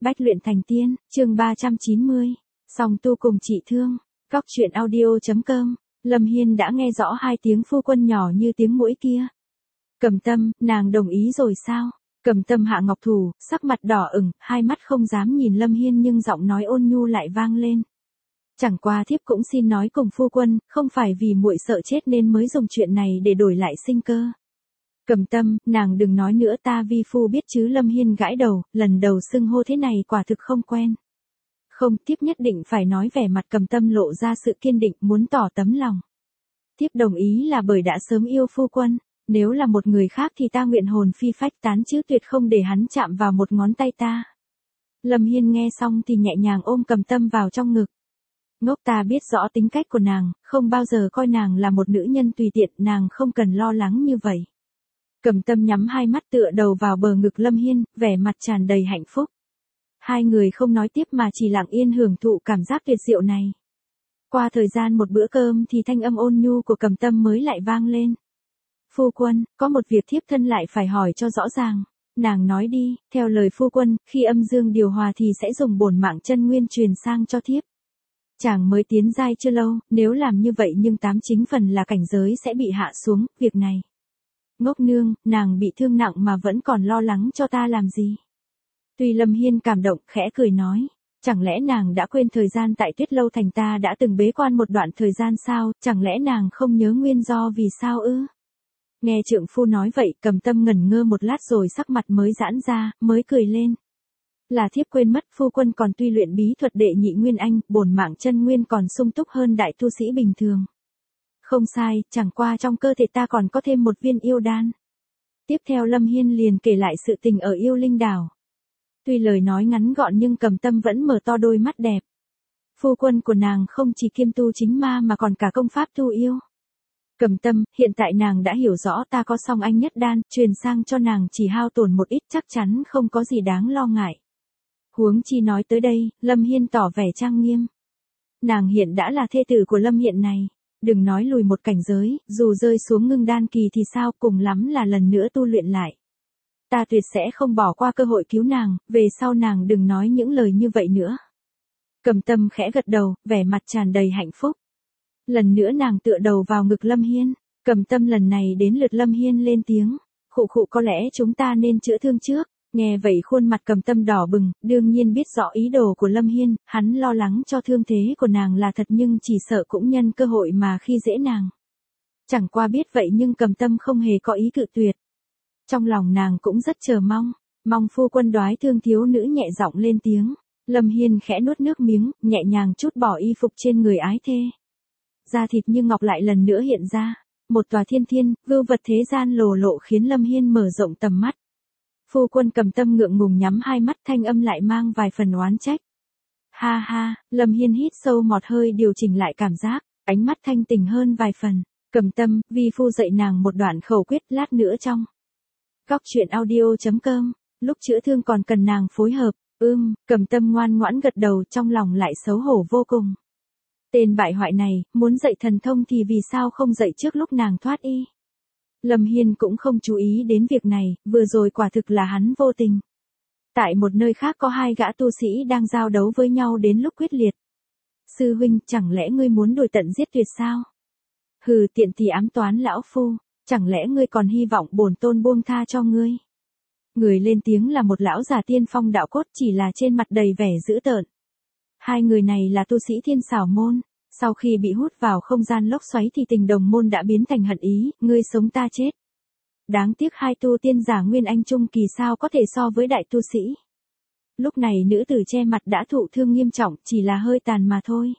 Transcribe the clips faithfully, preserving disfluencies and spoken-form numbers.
Bách luyện thành tiên, chương ba trăm chín mươi. Song tu cùng chị thương. Góc truyện audio.com. Lâm Hiên đã nghe rõ hai tiếng phu quân nhỏ như tiếng mũi kia. Cầm Tâm, nàng đồng ý rồi sao? Cầm Tâm hạ ngọc thủ, sắc mặt đỏ ửng, hai mắt không dám nhìn Lâm Hiên nhưng giọng nói ôn nhu lại vang lên. Chẳng qua thiếp cũng xin nói cùng phu quân, không phải vì muội sợ chết nên mới dùng chuyện này để đổi lại sinh cơ. Cầm Tâm, nàng đừng nói nữa, ta vi phu biết chứ. Lâm Hiên gãi đầu, lần đầu xưng hô thế này quả thực không quen. Không, tiếp nhất định phải nói. Vẻ mặt Cầm Tâm lộ ra sự kiên định, muốn tỏ tấm lòng. Tiếp đồng ý là bởi đã sớm yêu phu quân, nếu là một người khác thì ta nguyện hồn phi phách tán chứ tuyệt không để hắn chạm vào một ngón tay ta. Lâm Hiên nghe xong thì nhẹ nhàng ôm Cầm Tâm vào trong ngực. Ngốc, ta biết rõ tính cách của nàng, không bao giờ coi nàng là một nữ nhân tùy tiện, nàng không cần lo lắng như vậy. Cầm Tâm nhắm hai mắt tựa đầu vào bờ ngực Lâm Hiên, vẻ mặt tràn đầy hạnh phúc. Hai người không nói tiếp mà chỉ lặng yên hưởng thụ cảm giác tuyệt diệu này. Qua thời gian một bữa cơm thì thanh âm ôn nhu của Cầm Tâm mới lại vang lên. Phu quân, có một việc thiếp thân lại phải hỏi cho rõ ràng. Nàng nói đi, theo lời phu quân, khi âm dương điều hòa thì sẽ dùng bổn mạng chân nguyên truyền sang cho thiếp. Chàng mới tiến giai chưa lâu, nếu làm như vậy nhưng tám chính phần là cảnh giới sẽ bị hạ xuống, việc này. Ngốc nương, nàng bị thương nặng mà vẫn còn lo lắng cho ta làm gì? Tuy Lâm Hiên cảm động, khẽ cười nói. Chẳng lẽ nàng đã quên thời gian tại Tuyết Lâu Thành ta đã từng bế quan một đoạn thời gian sao? Chẳng lẽ nàng không nhớ nguyên do vì sao ư? Nghe trượng phu nói vậy, Cầm Tâm ngẩn ngơ một lát rồi sắc mặt mới giãn ra, mới cười lên. Là thiếp quên mất, phu quân còn tuy luyện bí thuật đệ nhị nguyên anh, bổn mạng chân nguyên còn sung túc hơn đại tu sĩ bình thường. Không sai, chẳng qua trong cơ thể ta còn có thêm một viên yêu đan. Tiếp theo Lâm Hiên liền kể lại sự tình ở Yêu Linh Đảo. Tuy lời nói ngắn gọn nhưng Cầm Tâm vẫn mở to đôi mắt đẹp. Phu quân của nàng không chỉ kiêm tu chính ma mà còn cả công pháp tu yêu. Cầm Tâm, hiện tại nàng đã hiểu rõ ta có song anh nhất đan, truyền sang cho nàng chỉ hao tổn một ít chắc chắn không có gì đáng lo ngại. Huống chi nói tới đây, Lâm Hiên tỏ vẻ trang nghiêm. Nàng hiện đã là thê tử của Lâm Hiện này. Đừng nói lùi một cảnh giới, dù rơi xuống ngưng đan kỳ thì sao, cùng lắm là lần nữa tu luyện lại. Ta tuyệt sẽ không bỏ qua cơ hội cứu nàng, về sau nàng đừng nói những lời như vậy nữa. Cầm Tâm khẽ gật đầu, vẻ mặt tràn đầy hạnh phúc. Lần nữa nàng tựa đầu vào ngực Lâm Hiên. Cầm Tâm lần này đến lượt Lâm Hiên lên tiếng. Khụ khụ, có lẽ chúng ta nên chữa thương trước. Nghe vậy khuôn mặt Cầm Tâm đỏ bừng, đương nhiên biết rõ ý đồ của Lâm Hiên, hắn lo lắng cho thương thế của nàng là thật nhưng chỉ sợ cũng nhân cơ hội mà khi dễ nàng. Chẳng qua biết vậy nhưng Cầm Tâm không hề có ý cự tuyệt. Trong lòng nàng cũng rất chờ mong, mong phu quân đoái thương. Thiếu nữ nhẹ giọng lên tiếng. Lâm Hiên khẽ nuốt nước miếng, nhẹ nhàng trút bỏ y phục trên người ái thê. Da thịt như ngọc lại lần nữa hiện ra, một tòa thiên thiên, vưu vật thế gian lồ lộ khiến Lâm Hiên mở rộng tầm mắt. Phu quân Cầm Tâm ngượng ngùng nhắm hai mắt, thanh âm lại mang vài phần oán trách. Ha ha, Lâm Hiên hít sâu một hơi điều chỉnh lại cảm giác, ánh mắt thanh tình hơn vài phần. Cầm Tâm, vi phu dạy nàng một đoạn khẩu quyết, lát nữa trong góc truyện audio.com, lúc chữa thương còn cần nàng phối hợp. Ưm, Cầm Tâm ngoan ngoãn gật đầu, trong lòng lại xấu hổ vô cùng. Tên bại hoại này, muốn dạy thần thông thì vì sao không dạy trước lúc nàng thoát y? Lâm Hiên cũng không chú ý đến việc này, vừa rồi quả thực là hắn vô tình. Tại một nơi khác có hai gã tu sĩ đang giao đấu với nhau đến lúc quyết liệt. Sư huynh, chẳng lẽ ngươi muốn đuổi tận giết tuyệt sao? Hừ, tiện thì ám toán lão phu, chẳng lẽ ngươi còn hy vọng bổn tôn buông tha cho ngươi? Người lên tiếng là một lão già tiên phong đạo cốt, chỉ là trên mặt đầy vẻ dữ tợn. Hai người này là tu sĩ Thiên Xảo môn, sau khi bị hút vào không gian lốc xoáy thì tình đồng môn đã biến thành hận ý, ngươi sống ta chết. Đáng tiếc hai tu tiên giả nguyên anh trung kỳ sao có thể so với đại tu sĩ. Lúc này nữ tử che mặt đã thụ thương nghiêm trọng, chỉ là hơi tàn mà thôi.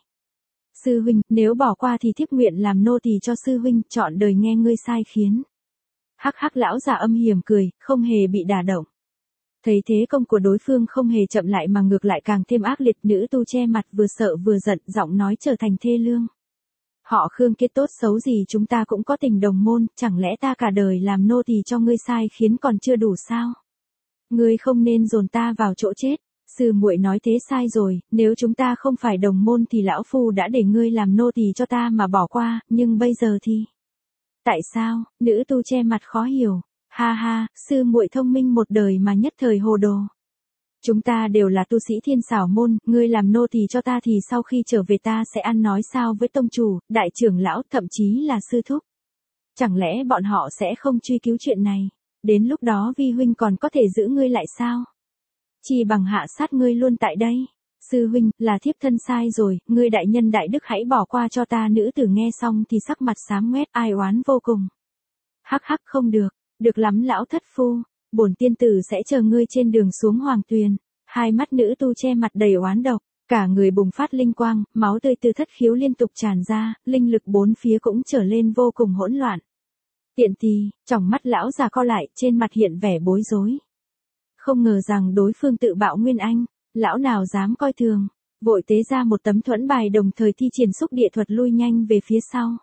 Sư huynh, nếu bỏ qua thì thiếp nguyện làm nô tỳ cho sư huynh, chọn đời nghe ngươi sai khiến. Hắc hắc, lão già âm hiểm cười, không hề bị đả động. Thấy thế công của đối phương không hề chậm lại mà ngược lại càng thêm ác liệt, nữ tu che mặt vừa sợ vừa giận, giọng nói trở thành thê lương. Họ Khương kết tốt xấu gì chúng ta cũng có tình đồng môn, chẳng lẽ ta cả đời làm nô tỳ cho ngươi sai khiến còn chưa đủ sao? Ngươi không nên dồn ta vào chỗ chết. Sư muội nói thế sai rồi, nếu chúng ta không phải đồng môn thì lão phu đã để ngươi làm nô tỳ cho ta mà bỏ qua, nhưng bây giờ thì... Tại sao? Nữ tu che mặt khó hiểu. Ha ha, sư muội thông minh một đời mà nhất thời hồ đồ. Chúng ta đều là tu sĩ Thiên Xảo môn, ngươi làm nô tỳ cho ta thì sau khi trở về ta sẽ ăn nói sao với tông chủ, đại trưởng lão, thậm chí là sư thúc. Chẳng lẽ bọn họ sẽ không truy cứu chuyện này? Đến lúc đó vi huynh còn có thể giữ ngươi lại sao? Chỉ bằng hạ sát ngươi luôn tại đây. Sư huynh, là thiếp thân sai rồi, ngươi đại nhân đại đức hãy bỏ qua cho ta. Nữ tử nghe xong thì sắc mặt xám ngoét, ai oán vô cùng. Hắc hắc, không được, được lắm lão thất phu, bổn tiên tử sẽ chờ ngươi trên đường xuống hoàng tuyền. Hai mắt nữ tu che mặt đầy oán độc, cả người bùng phát linh quang, máu tươi từ thất khiếu liên tục tràn ra, linh lực bốn phía cũng trở lên vô cùng hỗn loạn. Tiện tì, tròng mắt lão già co lại, trên mặt hiện vẻ bối rối. Không ngờ rằng đối phương tự bạo nguyên anh, lão nào dám coi thường, vội tế ra một tấm thuẫn bài đồng thời thi triển xúc địa thuật lui nhanh về phía sau.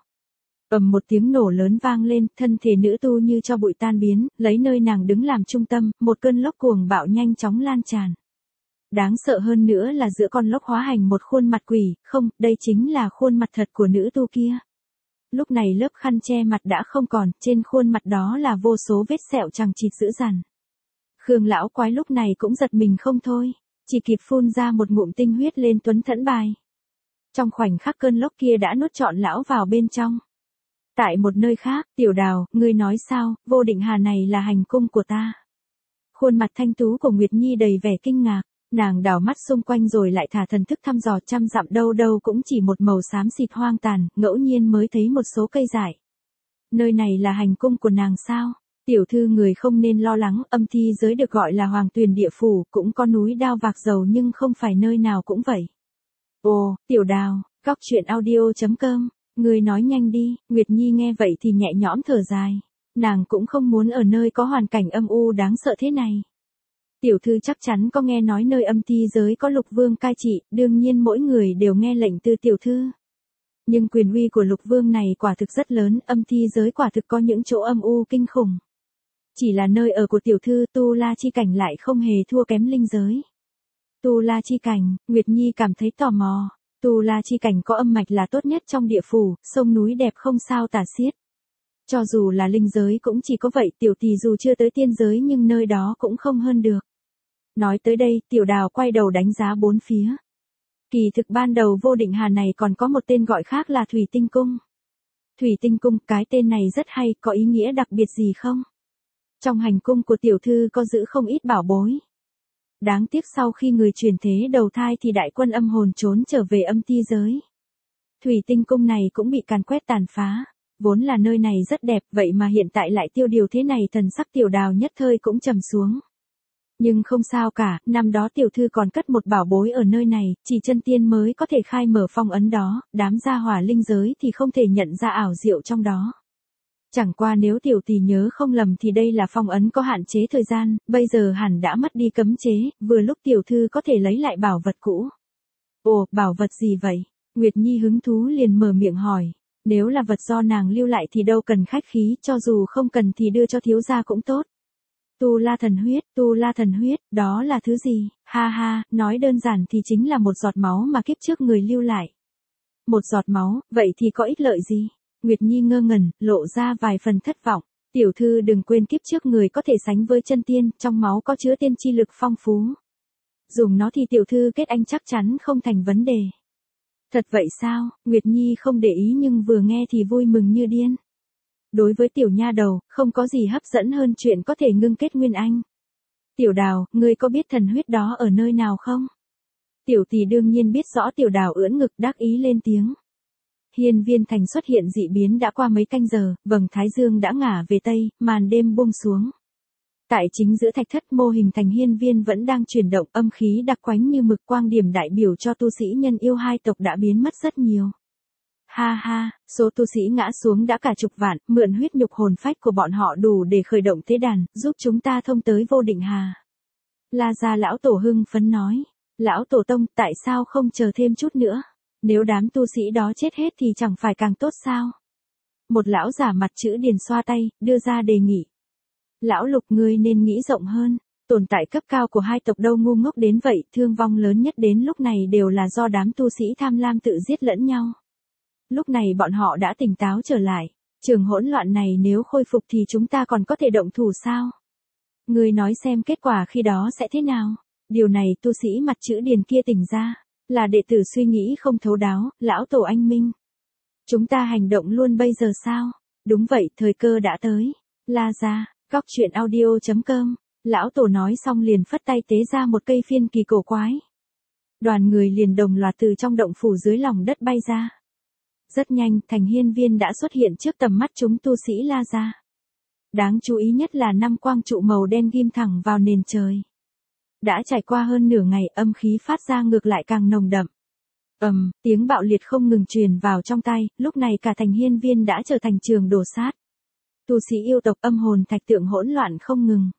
Ầm một tiếng nổ lớn vang lên, thân thể nữ tu như cho bụi tan biến, lấy nơi nàng đứng làm trung tâm, một cơn lốc cuồng bạo nhanh chóng lan tràn. Đáng sợ hơn nữa là giữa con lốc hóa hành một khuôn mặt quỷ, không, đây chính là khuôn mặt thật của nữ tu kia. Lúc này lớp khăn che mặt đã không còn, trên khuôn mặt đó là vô số vết sẹo chằng chịt dữ dằn. Khương lão quái lúc này cũng giật mình không thôi, chỉ kịp phun ra một ngụm tinh huyết lên tuấn thẫn bài. Trong khoảnh khắc cơn lốc kia đã nuốt trọn lão vào bên trong. Tại một nơi khác, Tiểu Đào, ngươi nói sao, Vô Định Hà này là hành cung của ta. Khuôn mặt thanh tú của Nguyệt Nhi đầy vẻ kinh ngạc, nàng đảo mắt xung quanh rồi lại thả thần thức thăm dò trăm dặm, đâu đâu cũng chỉ một màu xám xịt hoang tàn, ngẫu nhiên mới thấy một số cây dại. Nơi này là hành cung của nàng sao? Tiểu thư người không nên lo lắng, âm thi giới được gọi là hoàng tuyền địa phủ, cũng có núi đao vạc dầu nhưng không phải nơi nào cũng vậy. Ồ, Tiểu Đào, góc truyện audio chấm com, người nói nhanh đi. Nguyệt Nhi nghe vậy thì nhẹ nhõm thở dài, nàng cũng không muốn ở nơi có hoàn cảnh âm u đáng sợ thế này. Tiểu thư chắc chắn có nghe nói nơi âm thi giới có Lục Vương cai trị, đương nhiên mỗi người đều nghe lệnh từ tiểu thư. Nhưng quyền uy của Lục Vương này quả thực rất lớn, âm thi giới quả thực có những chỗ âm u kinh khủng. Chỉ là nơi ở của tiểu thư, tu la chi cảnh lại không hề thua kém linh giới. Tu la chi cảnh, Nguyệt Nhi cảm thấy tò mò. Tu la chi cảnh có âm mạch là tốt nhất trong địa phủ, sông núi đẹp không sao tả xiết. Cho dù là linh giới cũng chỉ có vậy, tiểu tỷ dù chưa tới tiên giới nhưng nơi đó cũng không hơn được. Nói tới đây, Tiểu Đào quay đầu đánh giá bốn phía. Kỳ thực ban đầu Vô Định Hà này còn có một tên gọi khác là Thủy Tinh Cung. Thủy Tinh Cung, cái tên này rất hay, có ý nghĩa đặc biệt gì không? Trong hành cung của tiểu thư có giữ không ít bảo bối. Đáng tiếc sau khi người chuyển thế đầu thai thì đại quân âm hồn trốn trở về âm ti giới. Thủy Tinh Cung này cũng bị càn quét tàn phá. Vốn là nơi này rất đẹp, vậy mà hiện tại lại tiêu điều thế này, thần sắc Tiểu Đào nhất thời cũng trầm xuống. Nhưng không sao cả, năm đó tiểu thư còn cất một bảo bối ở nơi này, chỉ chân tiên mới có thể khai mở phong ấn đó, đám gia hỏa linh giới thì không thể nhận ra ảo diệu trong đó. Chẳng qua nếu tiểu tỷ nhớ không lầm thì đây là phong ấn có hạn chế thời gian, bây giờ hẳn đã mất đi cấm chế, vừa lúc tiểu thư có thể lấy lại bảo vật cũ. Ồ, bảo vật gì vậy? Nguyệt Nhi hứng thú liền mở miệng hỏi. Nếu là vật do nàng lưu lại thì đâu cần khách khí, cho dù không cần thì đưa cho thiếu gia cũng tốt. Tu la thần huyết, tu la thần huyết, đó là thứ gì? Ha ha, nói đơn giản thì chính là một giọt máu mà kiếp trước người lưu lại. Một giọt máu, vậy thì có ích lợi gì? Nguyệt Nhi ngơ ngẩn, lộ ra vài phần thất vọng. Tiểu thư đừng quên kiếp trước người có thể sánh với chân tiên, trong máu có chứa tiên chi lực phong phú. Dùng nó thì tiểu thư kết anh chắc chắn không thành vấn đề. Thật vậy sao? Nguyệt Nhi không để ý nhưng vừa nghe thì vui mừng như điên. Đối với tiểu nha đầu, không có gì hấp dẫn hơn chuyện có thể ngưng kết nguyên anh. Tiểu Đào, ngươi có biết thần huyết đó ở nơi nào không? Tiểu tỷ đương nhiên biết rõ. Tiểu Đào ưỡn ngực đắc ý lên tiếng. Hiên Viên Thành xuất hiện dị biến đã qua mấy canh giờ, vầng thái dương đã ngả về tây, màn đêm buông xuống. Tại chính giữa thạch thất mô hình thành hiên viên vẫn đang chuyển động, âm khí đặc quánh như mực, quang điểm đại biểu cho tu sĩ nhân yêu hai tộc đã biến mất rất nhiều. Ha ha, số tu sĩ ngã xuống đã cả chục vạn, mượn huyết nhục hồn phách của bọn họ đủ để khởi động tế đàn, giúp chúng ta thông tới Vô Định Hà. La gia lão tổ hưng phấn nói, lão tổ tông, tại sao không chờ thêm chút nữa? Nếu đám tu sĩ đó chết hết thì chẳng phải càng tốt sao? Một lão giả mặt chữ điền xoa tay, đưa ra đề nghị. Lão Lục, ngươi nên nghĩ rộng hơn, tồn tại cấp cao của hai tộc đâu ngu ngốc đến vậy, thương vong lớn nhất đến lúc này đều là do đám tu sĩ tham lam tự giết lẫn nhau. Lúc này bọn họ đã tỉnh táo trở lại, trường hỗn loạn này nếu khôi phục thì chúng ta còn có thể động thủ sao? Ngươi nói xem kết quả khi đó sẽ thế nào? Điều này tu sĩ mặt chữ điền kia tỉnh ra, là đệ tử suy nghĩ không thấu đáo, lão tổ anh minh. Chúng ta hành động luôn bây giờ sao? Đúng vậy, thời cơ đã tới. La ra, góc chuyện audio chấm com, lão tổ nói xong liền phất tay tế ra một cây phiên kỳ cổ quái. Đoàn người liền đồng loạt từ trong động phủ dưới lòng đất bay ra. Rất nhanh, thành hiên viên đã xuất hiện trước tầm mắt chúng tu sĩ La ra. Đáng chú ý nhất là năm quang trụ màu đen ghim thẳng vào nền trời. Đã trải qua hơn nửa ngày, âm khí phát ra ngược lại càng nồng đậm. Ầm, um, tiếng bạo liệt không ngừng truyền vào trong tai, lúc này cả thành hiên viên đã trở thành trường đổ sát. Tu sĩ yêu tộc âm hồn thạch tượng hỗn loạn không ngừng.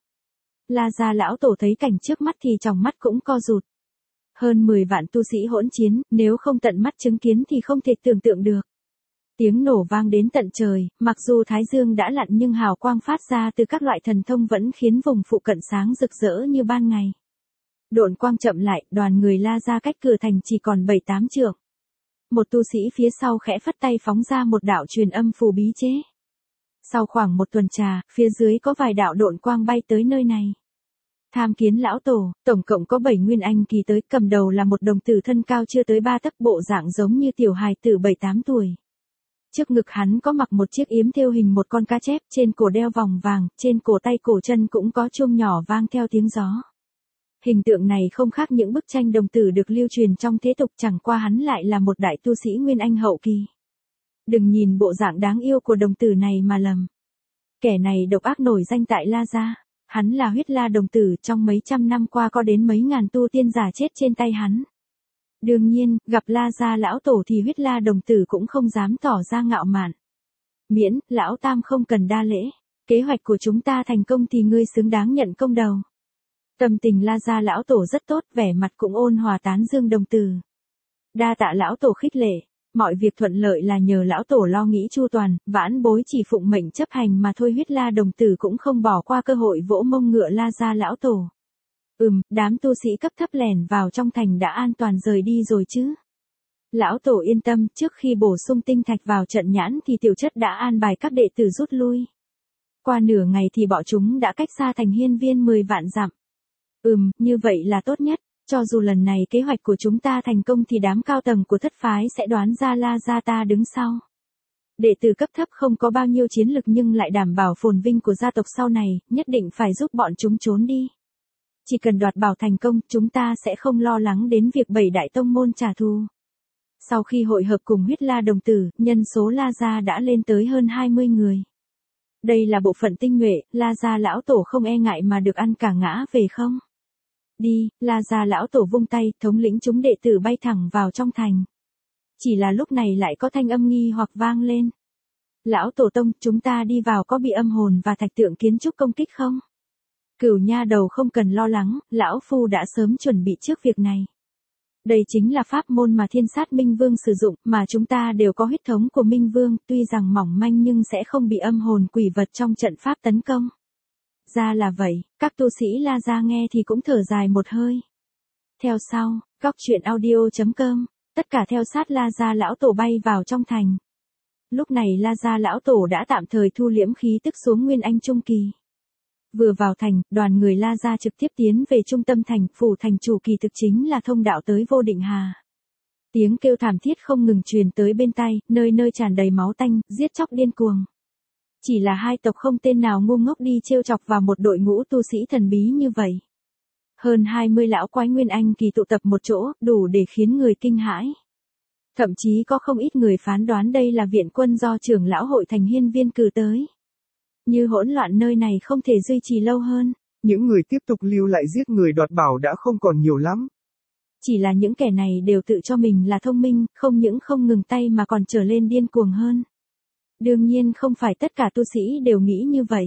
La gia lão tổ thấy cảnh trước mắt thì tròng mắt cũng co rụt. Hơn mười vạn tu sĩ hỗn chiến, nếu không tận mắt chứng kiến thì không thể tưởng tượng được. Tiếng nổ vang đến tận trời, mặc dù thái dương đã lặn nhưng hào quang phát ra từ các loại thần thông vẫn khiến vùng phụ cận sáng rực rỡ như ban ngày. Độn quang chậm lại, đoàn người La ra cách cửa thành chỉ còn bảy tám trượng. Một tu sĩ phía sau khẽ phất tay phóng ra một đạo truyền âm phù bí chế. Sau khoảng một tuần trà, phía dưới có vài đạo độn quang bay tới nơi này. Tham kiến lão tổ, tổng cộng có bảy nguyên anh kỳ tới, cầm đầu là một đồng tử thân cao chưa tới ba tấc, bộ dạng giống như tiểu hài tử bảy tám tuổi. Trước ngực hắn có mặc một chiếc yếm thêu hình một con cá chép, trên cổ đeo vòng vàng, trên cổ tay cổ chân cũng có chuông nhỏ vang theo tiếng gió. Hình tượng này không khác những bức tranh đồng tử được lưu truyền trong thế tục, chẳng qua hắn lại là một đại tu sĩ nguyên anh hậu kỳ. Đừng nhìn bộ dạng đáng yêu của đồng tử này mà lầm. Kẻ này độc ác nổi danh tại La gia, hắn là huyết la đồng tử, trong mấy trăm năm qua có đến mấy ngàn tu tiên giả chết trên tay hắn. Đương nhiên, gặp La gia lão tổ thì huyết la đồng tử cũng không dám tỏ ra ngạo mạn. Miễn, lão tam không cần đa lễ, kế hoạch của chúng ta thành công thì ngươi xứng đáng nhận công đầu. Tâm tình La gia lão tổ rất tốt, vẻ mặt cũng ôn hòa tán dương đồng tử. Đa tạ lão tổ khích lệ, mọi việc thuận lợi là nhờ lão tổ lo nghĩ chu toàn, vãn bối chỉ phụng mệnh chấp hành mà thôi. Huyết la đồng tử cũng không bỏ qua cơ hội vỗ mông ngựa La gia lão tổ. Ừm, đám tu sĩ cấp thấp lẻn vào trong thành đã an toàn rời đi rồi chứ? Lão tổ yên tâm, trước khi bổ sung tinh thạch vào trận nhãn thì tiểu chất đã an bài các đệ tử rút lui. Qua nửa ngày thì bọn chúng đã cách xa thành hiên viên mười vạn dặm. Ừm, như vậy là tốt nhất, cho dù lần này kế hoạch của chúng ta thành công thì đám cao tầng của thất phái sẽ đoán ra La gia ta đứng sau. Đệ tử cấp thấp không có bao nhiêu chiến lực nhưng lại đảm bảo phồn vinh của gia tộc sau này, nhất định phải giúp bọn chúng trốn đi. Chỉ cần đoạt bảo thành công, chúng ta sẽ không lo lắng đến việc bảy đại tông môn trả thù. Sau khi hội hợp cùng huyết la đồng tử, nhân số La gia đã lên tới hơn hai mươi người. Đây là bộ phận tinh nhuệ, La gia lão tổ không e ngại mà được ăn cả ngã về không? Đi, La gia lão tổ vung tay, thống lĩnh chúng đệ tử bay thẳng vào trong thành. Chỉ là lúc này lại có thanh âm nghi hoặc vang lên. Lão tổ tông, chúng ta đi vào có bị âm hồn và thạch tượng kiến trúc công kích không? Cửu nha đầu không cần lo lắng, lão phu đã sớm chuẩn bị trước việc này. Đây chính là pháp môn mà Thiên Sát Minh Vương sử dụng, mà chúng ta đều có huyết thống của Minh Vương, tuy rằng mỏng manh nhưng sẽ không bị âm hồn quỷ vật trong trận pháp tấn công. Ra là vậy, các tu sĩ La gia nghe thì cũng thở dài một hơi. Theo sau, góc chuyện audio chấm com, tất cả theo sát La gia lão tổ bay vào trong thành. Lúc này La gia lão tổ đã tạm thời thu liễm khí tức xuống nguyên anh trung kỳ. Vừa vào thành, đoàn người La gia trực tiếp tiến về trung tâm thành, phủ thành chủ kỳ thực chính là thông đạo tới Vô Định Hà. Tiếng kêu thảm thiết không ngừng truyền tới bên tai, nơi nơi tràn đầy máu tanh, giết chóc điên cuồng. Chỉ là hai tộc không tên nào ngu ngốc đi trêu chọc vào một đội ngũ tu sĩ thần bí như vậy. Hơn hai mươi lão quái nguyên anh kỳ tụ tập một chỗ, đủ để khiến người kinh hãi. Thậm chí có không ít người phán đoán đây là viện quân do trưởng lão hội thành hiên viên cử tới. Như hỗn loạn nơi này không thể duy trì lâu hơn. Những người tiếp tục lưu lại giết người đoạt bảo đã không còn nhiều lắm. Chỉ là những kẻ này đều tự cho mình là thông minh, không những không ngừng tay mà còn trở lên điên cuồng hơn. Đương nhiên không phải tất cả tu sĩ đều nghĩ như vậy.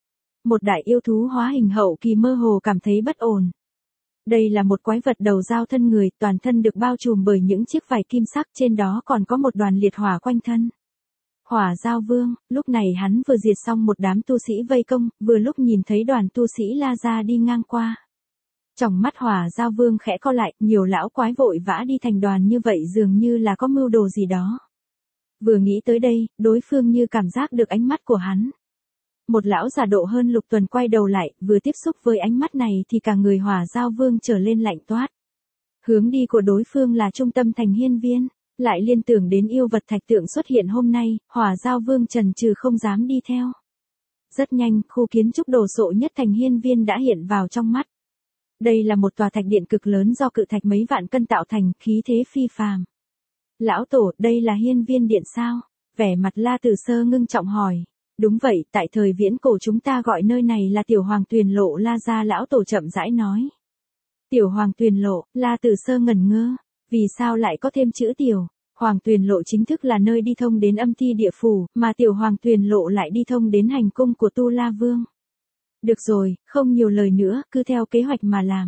Một đại yêu thú hóa hình hậu kỳ mơ hồ cảm thấy bất ổn. Đây là một quái vật đầu dao thân người, toàn thân được bao trùm bởi những chiếc vải kim sắc, trên đó còn có một đoàn liệt hỏa quanh thân. Hỏa Giao Vương, lúc này hắn vừa diệt xong một đám tu sĩ vây công, vừa lúc nhìn thấy đoàn tu sĩ La gia đi ngang qua. Trong mắt Hỏa Giao Vương khẽ co lại, nhiều lão quái vội vã đi thành đoàn như vậy dường như là có mưu đồ gì đó. Vừa nghĩ tới đây, đối phương như cảm giác được ánh mắt của hắn. Một lão già độ hơn Lục Tuần quay đầu lại, vừa tiếp xúc với ánh mắt này thì cả người Hỏa Giao Vương trở lên lạnh toát. Hướng đi của đối phương là trung tâm thành hiên viên, lại liên tưởng đến yêu vật thạch tượng xuất hiện hôm nay, Hỏa Giao Vương chần chừ không dám đi theo. Rất nhanh, khu kiến trúc đồ sộ nhất thành hiên viên đã hiện vào trong mắt. Đây là một tòa thạch điện cực lớn do cự thạch mấy vạn cân tạo thành, khí thế phi phàm. Lão tổ, đây là hiên viên điện sao? Vẻ mặt La Tử Sơ ngưng trọng hỏi. Đúng vậy, tại thời viễn cổ chúng ta gọi nơi này là Tiểu Hoàng Tuyền Lộ. La gia lão tổ chậm rãi nói. Tiểu Hoàng Tuyền Lộ, La Tử Sơ ngẩn ngơ. Vì sao lại có thêm chữ tiểu? Hoàng Tuyền Lộ chính thức là nơi đi thông đến âm ti địa phủ, mà Tiểu Hoàng Tuyền Lộ lại đi thông đến hành cung của Tu La Vương. Được rồi, không nhiều lời nữa, cứ theo kế hoạch mà làm.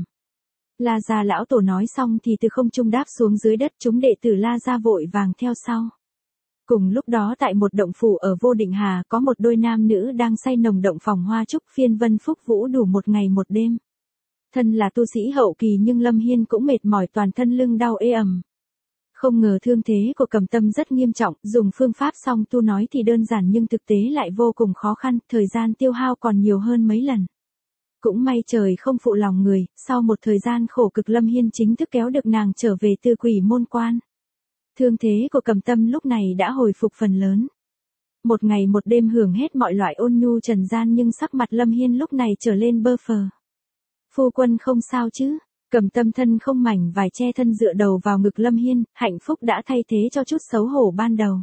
La gia lão tổ nói xong thì từ không trung đáp xuống dưới đất, chúng đệ tử La gia vội vàng theo sau. Cùng lúc đó tại một động phủ ở Vô Định Hà có một đôi nam nữ đang say nồng động phòng hoa trúc, phiên vân phúc vũ đủ một ngày một đêm. Thân là tu sĩ hậu kỳ nhưng Lâm Hiên cũng mệt mỏi, toàn thân lưng đau ê ẩm. Không ngờ thương thế của Cầm Tâm rất nghiêm trọng, dùng phương pháp song tu nói thì đơn giản nhưng thực tế lại vô cùng khó khăn, thời gian tiêu hao còn nhiều hơn mấy lần. Cũng may trời không phụ lòng người, sau một thời gian khổ cực Lâm Hiên chính thức kéo được nàng trở về từ Quỷ Môn Quan. Thương thế của Cầm Tâm lúc này đã hồi phục phần lớn. Một ngày một đêm hưởng hết mọi loại ôn nhu trần gian nhưng sắc mặt Lâm Hiên lúc này trở lên bơ phờ. Phu quân không sao chứ? Cầm Tâm thân không mảnh vải che thân dựa đầu vào ngực Lâm Hiên, hạnh phúc đã thay thế cho chút xấu hổ ban đầu.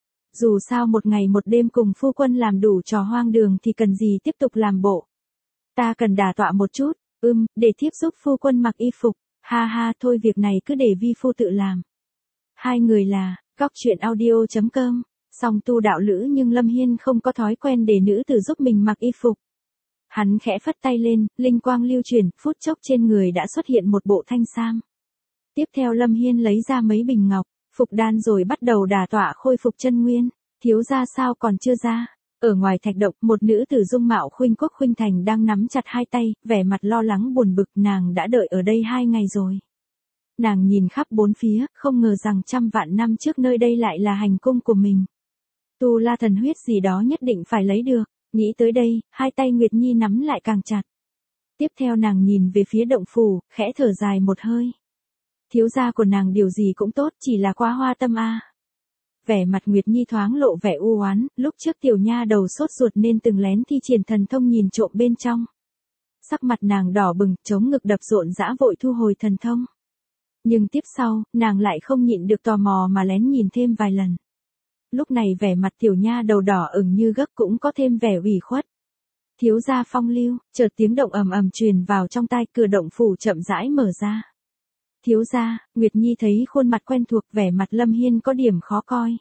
Dù sao một ngày một đêm cùng phu quân làm đủ trò hoang đường thì cần gì tiếp tục làm bộ. Ta cần đả tọa một chút, ưm, để thiếp giúp phu quân mặc y phục, ha ha thôi việc này cứ để vi phu tự làm. Hai người là, góc truyện audio chấm com, song tu đạo lữ nhưng Lâm Hiên không có thói quen để nữ tử giúp mình mặc y phục. Hắn khẽ phất tay lên, linh quang lưu chuyển, phút chốc trên người đã xuất hiện một bộ thanh sam. Tiếp theo Lâm Hiên lấy ra mấy bình ngọc, phục đan rồi bắt đầu đả tọa khôi phục chân nguyên. Thiếu gia sao còn chưa ra? Ở ngoài thạch động, một nữ tử dung mạo khuynh quốc khuynh thành đang nắm chặt hai tay, vẻ mặt lo lắng buồn bực, nàng đã đợi ở đây hai ngày rồi. Nàng nhìn khắp bốn phía, không ngờ rằng trăm vạn năm trước nơi đây lại là hành cung của mình. Tu La thần huyết gì đó nhất định phải lấy được. Nghĩ tới đây, hai tay Nguyệt Nhi nắm lại càng chặt. Tiếp theo nàng nhìn về phía động phủ, khẽ thở dài một hơi. Thiếu gia của nàng điều gì cũng tốt, chỉ là quá hoa tâm a. Vẻ mặt Nguyệt Nhi thoáng lộ vẻ u oán, lúc trước tiểu nha đầu sốt ruột nên từng lén thi triển thần thông nhìn trộm bên trong. Sắc mặt nàng đỏ bừng, chống ngực đập rộn rã vội thu hồi thần thông. Nhưng tiếp sau, nàng lại không nhịn được tò mò mà lén nhìn thêm vài lần. Lúc này vẻ mặt tiểu nha đầu đỏ ửng như gấc cũng có thêm vẻ ủy khuất. Thiếu gia phong lưu, chợt tiếng động ầm ầm truyền vào trong tai, cửa động phủ chậm rãi mở ra. Thiếu gia, Nguyệt Nhi thấy khuôn mặt quen thuộc, vẻ mặt Lâm Hiên có điểm khó coi.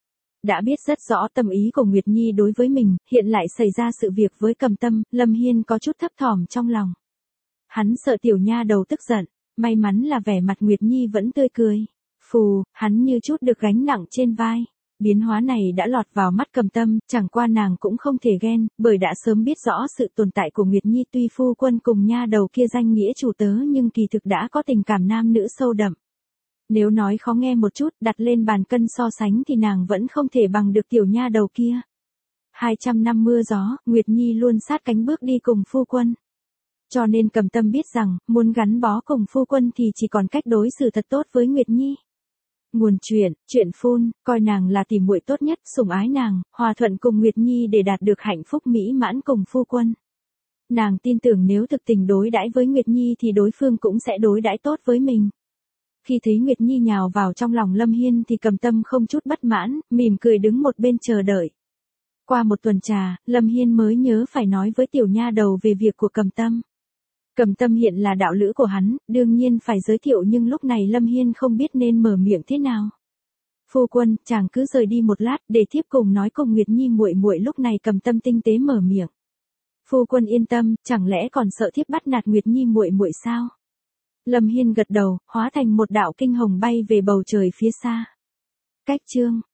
Đã biết rất rõ tâm ý của Nguyệt Nhi đối với mình, hiện lại xảy ra sự việc với Cầm Tâm, Lâm Hiên có chút thấp thỏm trong lòng. Hắn sợ tiểu nha đầu tức giận, may mắn là vẻ mặt Nguyệt Nhi vẫn tươi cười. Phù, hắn như chút được gánh nặng trên vai. Biến hóa này đã lọt vào mắt Cầm Tâm, chẳng qua nàng cũng không thể ghen, bởi đã sớm biết rõ sự tồn tại của Nguyệt Nhi, tuy phu quân cùng nha đầu kia danh nghĩa chủ tớ nhưng kỳ thực đã có tình cảm nam nữ sâu đậm. Nếu nói khó nghe một chút, đặt lên bàn cân so sánh thì nàng vẫn không thể bằng được tiểu nha đầu kia. hai trăm năm mưa gió, Nguyệt Nhi luôn sát cánh bước đi cùng phu quân. Cho nên Cầm Tâm biết rằng, muốn gắn bó cùng phu quân thì chỉ còn cách đối xử thật tốt với Nguyệt Nhi. Nguồn chuyện, chuyện phun, coi nàng là tỉ muội tốt nhất, sủng ái nàng, hòa thuận cùng Nguyệt Nhi để đạt được hạnh phúc mỹ mãn cùng phu quân. Nàng tin tưởng nếu thực tình đối đãi với Nguyệt Nhi thì đối phương cũng sẽ đối đãi tốt với mình. Khi thấy Nguyệt Nhi nhào vào trong lòng Lâm Hiên thì Cầm Tâm không chút bất mãn, mỉm cười đứng một bên chờ đợi. Qua một tuần trà, Lâm Hiên mới nhớ phải nói với tiểu nha đầu về việc của Cầm Tâm. Cầm Tâm hiện là đạo lữ của hắn, đương nhiên phải giới thiệu, nhưng lúc này Lâm Hiên không biết nên mở miệng thế nào. Phu quân, chàng cứ rời đi một lát để thiếp cùng nói cùng Nguyệt Nhi muội muội. Lúc này Cầm Tâm tinh tế mở miệng. Phu quân yên tâm, chẳng lẽ còn sợ thiếp bắt nạt Nguyệt Nhi muội muội sao? Lâm Hiên gật đầu, hóa thành một đạo kinh hồng bay về bầu trời phía xa. Cách chương